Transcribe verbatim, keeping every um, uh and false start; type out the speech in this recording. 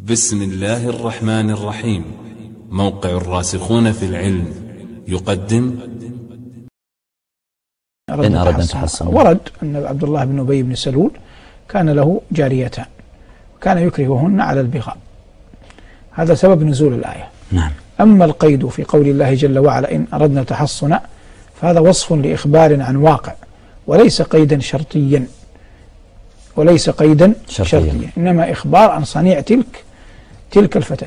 بسم الله الرحمن الرحيم. موقع الراسخون في العلم يقدم إن أردنا أن تحصن. ورد أن عبد الله بن أبي بن سلول كان له جاريتان كان يكرههن على البغاء، هذا سبب نزول الآية. نعم. أما القيد في قول الله جل وعلا إن أردنا تحصنا فهذا وصف لإخبار عن واقع وليس قيدا شرطيا وليس قيدا شرطيا, شرطيا. إنما إخبار عن صنيع تلك تلك الفتاة.